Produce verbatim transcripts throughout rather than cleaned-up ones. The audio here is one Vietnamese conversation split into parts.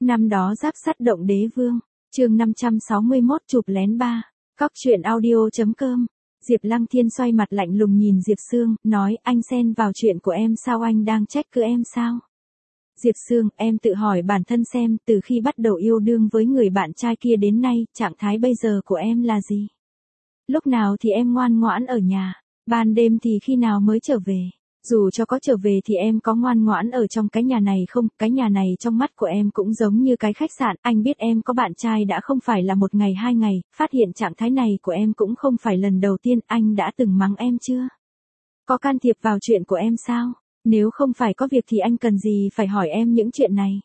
Năm đó giáp sắt động đế vương, chương năm trăm sáu mươi mốt chụp lén ba, cóc truyện audio.com. Diệp Lăng Thiên xoay mặt lạnh lùng nhìn Diệp Sương, nói anh xen vào chuyện của em sao, anh đang trách cứ em sao? Diệp Sương, em tự hỏi bản thân xem, từ khi bắt đầu yêu đương với người bạn trai kia đến nay, trạng thái bây giờ của em là gì? Lúc nào thì em ngoan ngoãn ở nhà, ban đêm thì khi nào mới trở về? Dù cho có trở về thì em có ngoan ngoãn ở trong cái nhà này không? Cái nhà này trong mắt của em cũng giống như cái khách sạn, anh biết em có bạn trai đã không phải là một ngày hai ngày, phát hiện trạng thái này của em cũng không phải lần đầu tiên, anh đã từng mắng em chưa? Có can thiệp vào chuyện của em sao? Nếu không phải có việc thì anh cần gì phải hỏi em những chuyện này?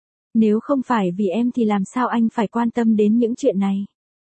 Nếu không phải vì em thì làm sao anh phải quan tâm đến những chuyện này?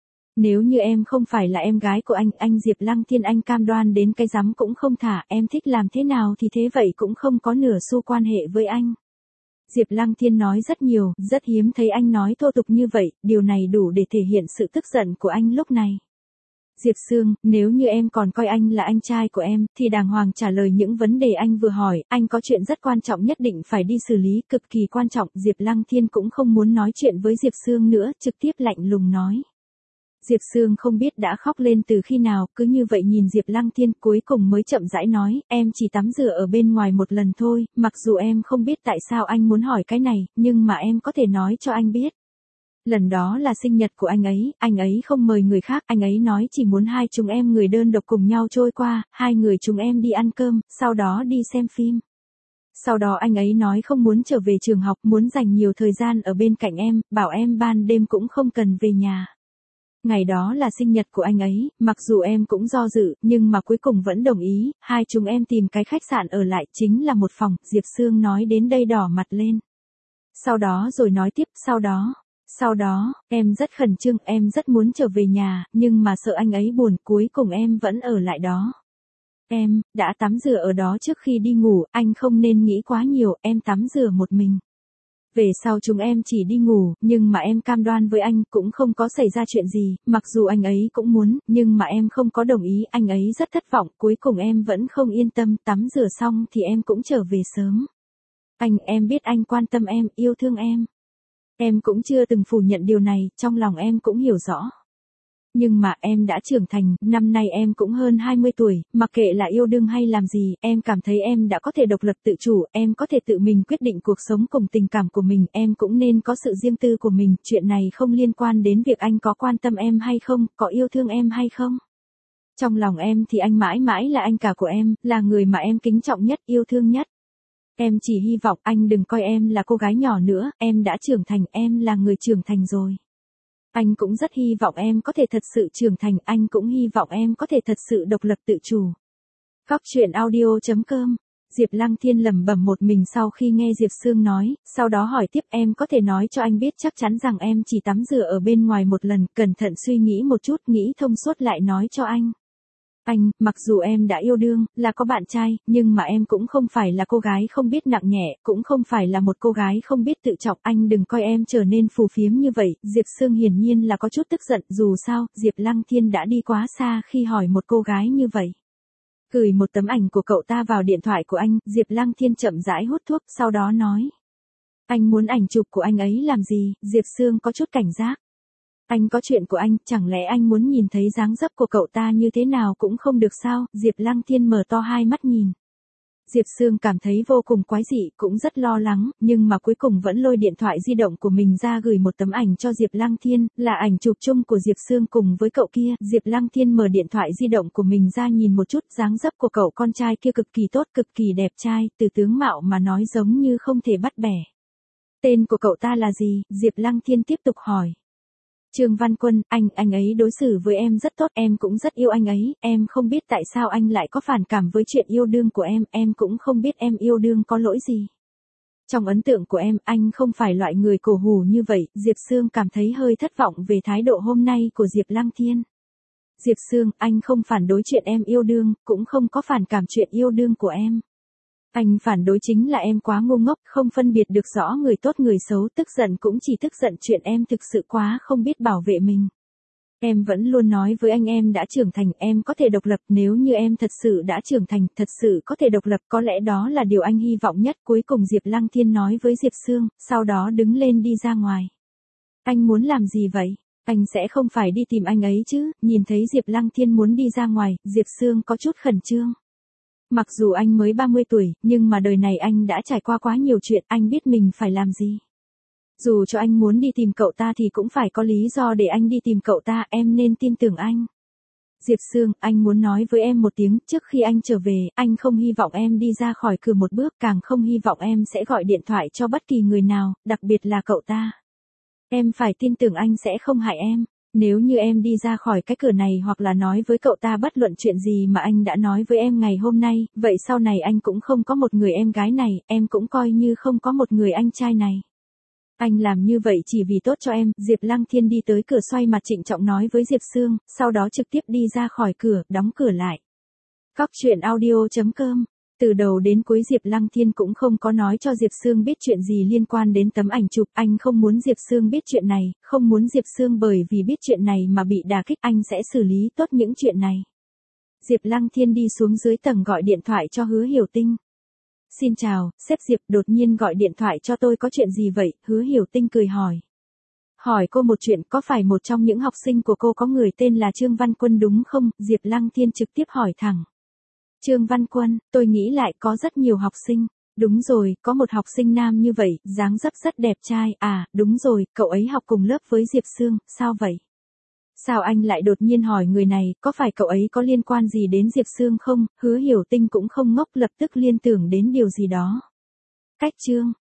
Nếu như em không phải là em gái của anh, anh Diệp Lăng Thiên anh cam đoan đến cái rắm cũng không thả, em thích làm thế nào thì thế vậy cũng không có nửa xu quan hệ với anh. Diệp Lăng Thiên nói rất nhiều, rất hiếm thấy anh nói thô tục như vậy, điều này đủ để thể hiện sự tức giận của anh lúc này. Diệp Sương, nếu như em còn coi anh là anh trai của em, thì đàng hoàng trả lời những vấn đề anh vừa hỏi, anh có chuyện rất quan trọng nhất định phải đi xử lý, cực kỳ quan trọng. Diệp Lăng Thiên cũng không muốn nói chuyện với Diệp Sương nữa, trực tiếp lạnh lùng nói. Diệp Sương không biết đã khóc lên từ khi nào, cứ như vậy nhìn Diệp Lăng Thiên, cuối cùng mới chậm rãi nói, em chỉ tắm rửa ở bên ngoài một lần thôi, mặc dù em không biết tại sao anh muốn hỏi cái này, nhưng mà em có thể nói cho anh biết. Lần đó là sinh nhật của anh ấy, anh ấy không mời người khác, anh ấy nói chỉ muốn hai chúng em người đơn độc cùng nhau trôi qua, hai người chúng em đi ăn cơm, sau đó đi xem phim. Sau đó anh ấy nói không muốn trở về trường học, muốn dành nhiều thời gian ở bên cạnh em, bảo em ban đêm cũng không cần về nhà. Ngày đó là sinh nhật của anh ấy, mặc dù em cũng do dự, nhưng mà cuối cùng vẫn đồng ý, hai chúng em tìm cái khách sạn ở lại, chính là một phòng. Diệp Sương nói đến đây đỏ mặt lên. Sau đó rồi nói tiếp, sau đó, sau đó, em rất khẩn trương, em rất muốn trở về nhà, nhưng mà sợ anh ấy buồn, cuối cùng em vẫn ở lại đó. Em, đã tắm rửa ở đó trước khi đi ngủ, anh không nên nghĩ quá nhiều, em tắm rửa một mình. Về sau chúng em chỉ đi ngủ, nhưng mà em cam đoan với anh cũng không có xảy ra chuyện gì, mặc dù anh ấy cũng muốn, nhưng mà em không có đồng ý, anh ấy rất thất vọng, cuối cùng em vẫn không yên tâm, tắm rửa xong thì em cũng trở về sớm. Anh, em biết anh quan tâm em, yêu thương em. Em cũng chưa từng phủ nhận điều này, trong lòng em cũng hiểu rõ. Nhưng mà em đã trưởng thành, năm nay em cũng hơn hai mươi tuổi, mặc kệ là yêu đương hay làm gì, em cảm thấy em đã có thể độc lập tự chủ, em có thể tự mình quyết định cuộc sống cùng tình cảm của mình, em cũng nên có sự riêng tư của mình, chuyện này không liên quan đến việc anh có quan tâm em hay không, có yêu thương em hay không. Trong lòng em thì anh mãi mãi là anh cả của em, là người mà em kính trọng nhất, yêu thương nhất. Em chỉ hy vọng anh đừng coi em là cô gái nhỏ nữa, em đã trưởng thành, em là người trưởng thành rồi. Anh cũng rất hy vọng em có thể thật sự trưởng thành, anh cũng hy vọng em có thể thật sự độc lập tự chủ. Cóc truyện audio.com. Diệp Lăng Thiên lẩm bẩm một mình sau khi nghe Diệp Sương nói, sau đó hỏi tiếp, em có thể nói cho anh biết chắc chắn rằng em chỉ tắm rửa ở bên ngoài một lần, cẩn thận suy nghĩ một chút, nghĩ thông suốt lại nói cho anh. Anh, mặc dù em đã yêu đương, là có bạn trai, nhưng mà em cũng không phải là cô gái không biết nặng nhẹ, cũng không phải là một cô gái không biết tự trọng, anh đừng coi em trở nên phù phiếm như vậy. Diệp Sương hiển nhiên là có chút tức giận, dù sao, Diệp Lăng Thiên đã đi quá xa khi hỏi một cô gái như vậy. Gửi một tấm ảnh của cậu ta vào điện thoại của anh, Diệp Lăng Thiên chậm rãi hút thuốc, sau đó nói. Anh muốn ảnh chụp của anh ấy làm gì? Diệp Sương có chút cảnh giác. Anh có chuyện của anh, chẳng lẽ anh muốn nhìn thấy dáng dấp của cậu ta như thế nào cũng không được sao? Diệp Lăng Thiên mở to hai mắt nhìn. Diệp Sương cảm thấy vô cùng quái dị, cũng rất lo lắng, nhưng mà cuối cùng vẫn lôi điện thoại di động của mình ra gửi một tấm ảnh cho Diệp Lăng Thiên, là ảnh chụp chung của Diệp Sương cùng với cậu kia. Diệp Lăng Thiên mở điện thoại di động của mình ra nhìn một chút, dáng dấp của cậu con trai kia cực kỳ tốt, cực kỳ đẹp trai, từ tướng mạo mà nói giống như không thể bắt bẻ. Tên của cậu ta là gì? Diệp Lăng Thiên tiếp tục hỏi. Trương Văn Quân, anh, anh ấy đối xử với em rất tốt, em cũng rất yêu anh ấy, em không biết tại sao anh lại có phản cảm với chuyện yêu đương của em, em cũng không biết em yêu đương có lỗi gì. Trong ấn tượng của em, anh không phải loại người cổ hủ như vậy. Diệp Sương cảm thấy hơi thất vọng về thái độ hôm nay của Diệp Lăng Thiên. Diệp Sương, anh không phản đối chuyện em yêu đương, cũng không có phản cảm chuyện yêu đương của em. Anh phản đối chính là em quá ngu ngốc, không phân biệt được rõ người tốt người xấu, tức giận cũng chỉ tức giận chuyện em thực sự quá không biết bảo vệ mình. Em vẫn luôn nói với anh em đã trưởng thành, em có thể độc lập, nếu như em thật sự đã trưởng thành, thật sự có thể độc lập, có lẽ đó là điều anh hy vọng nhất. Cuối cùng Diệp Lăng Thiên nói với Diệp Sương, sau đó đứng lên đi ra ngoài. Anh muốn làm gì vậy? Anh sẽ không phải đi tìm anh ấy chứ? Nhìn thấy Diệp Lăng Thiên muốn đi ra ngoài, Diệp Sương có chút khẩn trương. Mặc dù anh mới ba mươi tuổi, nhưng mà đời này anh đã trải qua quá nhiều chuyện, anh biết mình phải làm gì. Dù cho anh muốn đi tìm cậu ta thì cũng phải có lý do để anh đi tìm cậu ta, em nên tin tưởng anh. Diệp Sương, anh muốn nói với em một tiếng, trước khi anh trở về, anh không hy vọng em đi ra khỏi cửa một bước, càng không hy vọng em sẽ gọi điện thoại cho bất kỳ người nào, đặc biệt là cậu ta. Em phải tin tưởng anh sẽ không hại em. Nếu như em đi ra khỏi cái cửa này hoặc là nói với cậu ta bất luận chuyện gì mà anh đã nói với em ngày hôm nay, vậy sau này anh cũng không có một người em gái này, em cũng coi như không có một người anh trai này. Anh làm như vậy chỉ vì tốt cho em. Diệp Lăng Thiên đi tới cửa, xoay mặt trịnh trọng nói với Diệp Sương, sau đó trực tiếp đi ra khỏi cửa, đóng cửa lại. Cóc truyện audio chấm com. Từ đầu đến cuối Diệp Lăng Thiên cũng không có nói cho Diệp Sương biết chuyện gì liên quan đến tấm ảnh chụp, anh không muốn Diệp Sương biết chuyện này, không muốn Diệp Sương bởi vì biết chuyện này mà bị đả kích, anh sẽ xử lý tốt những chuyện này. Diệp Lăng Thiên đi xuống dưới tầng gọi điện thoại cho Hứa Hiểu Tinh. Xin chào, sếp Diệp, đột nhiên gọi điện thoại cho tôi có chuyện gì vậy? Hứa Hiểu Tinh cười hỏi. Hỏi cô một chuyện, có phải một trong những học sinh của cô có người tên là Trương Văn Quân đúng không? Diệp Lăng Thiên trực tiếp hỏi thẳng. Trương Văn Quân, tôi nghĩ lại có rất nhiều học sinh. Đúng rồi, có một học sinh nam như vậy, dáng dấp rất đẹp trai. À, đúng rồi, cậu ấy học cùng lớp với Diệp Sương, sao vậy? Sao anh lại đột nhiên hỏi người này, có phải cậu ấy có liên quan gì đến Diệp Sương không? Hứa Hiểu Tinh cũng không ngốc, lập tức liên tưởng đến điều gì đó. Cách Trương,